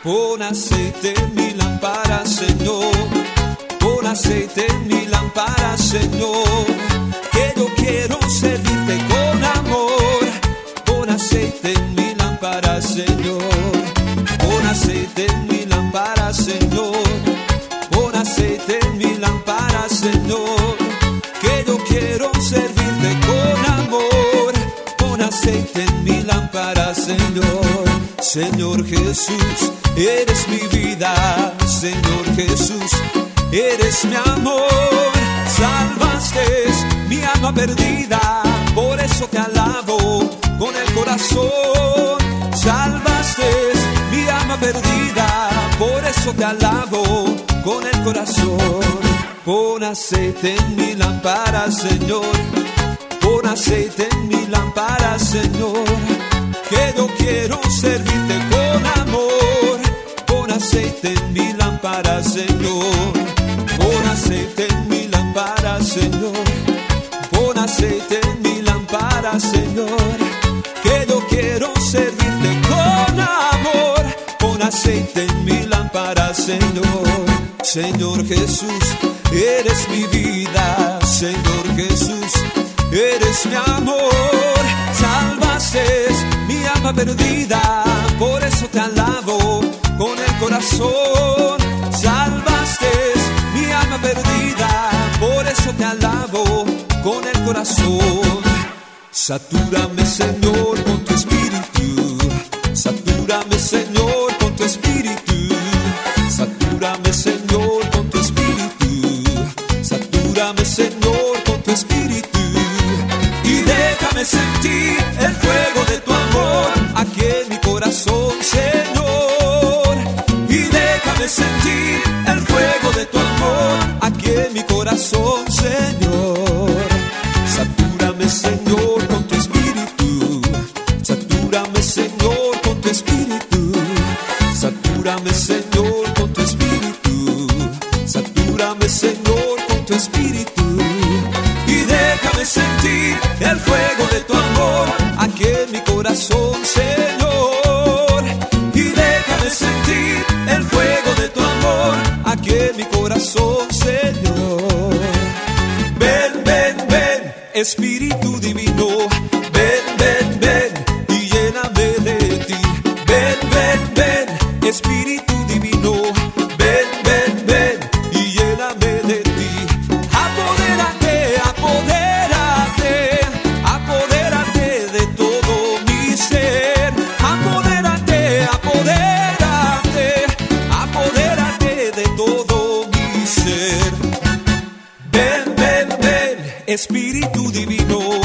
Pon aceite en mi lámpara, Señor. Pon aceite en mi lámpara, Señor. Que yo quiero servirte con amor. Pon aceite en mi lámpara, Señor. Pon aceite en mi lámpara, Señor. Pon aceite en mi lámpara, Señor. Que yo quiero servirte con amor. Pon aceite en mi lámpara, Señor. Señor Jesús, eres mi vida. Señor Jesús, eres mi amor. Salvaste mi alma perdida, por eso te alabo con el corazón. Salvaste mi alma perdida, por eso te alabo con el corazón. Pon aceite en mi lámpara, Señor. Pon aceite en mi lámpara, Señor. Que yo quiero servirte con amor. Pon aceite en mi lámpara, Señor. Pon aceite en mi lámpara, Señor. Pon aceite en mi lámpara, Señor. Que yo quiero servirte con amor. Pon aceite en mi lámpara, Señor. Señor Jesús, eres mi vida. Señor Jesús, eres mi amor. Salvaste mi alma perdida, por eso te alabo con el corazón. Salvaste mi alma perdida, por eso te alabo con el corazón. Satúrame, Señor, con tu espíritu. Satúrame, Señor, con tu espíritu. Satúrame, Señor, con tu espíritu. Satúrame, Señor, con tu espíritu. Y déjame sentir el fuego de tu amor aquí en mi corazón, Señor. Y déjame sentir el fuego de tu amor aquí en mi corazón, Señor. Satúrame, Señor, con tu espíritu. Satúrame, Señor, con tu espíritu. Satúrame, Señor, con tu espíritu. Satúrame, Señor, con tu espíritu. Y déjame sentir el fuego de tu amor aquí en mi corazón, Señor. Y déjame sentir el fuego de tu amor aquí en mi corazón, Señor. Ven, ven, ven, Espíritu Divino. Ven, ven, ven y lléname de ti. Ven, ven, ven, Espíritu Divino. Ven, ven, ven y lléname de ti. Apodérate, apodérate, apodérate de todo mi ser. Apodérate, apodérate, apodérate de todo mi ser. Ven, ven, ven, Espíritu Divino.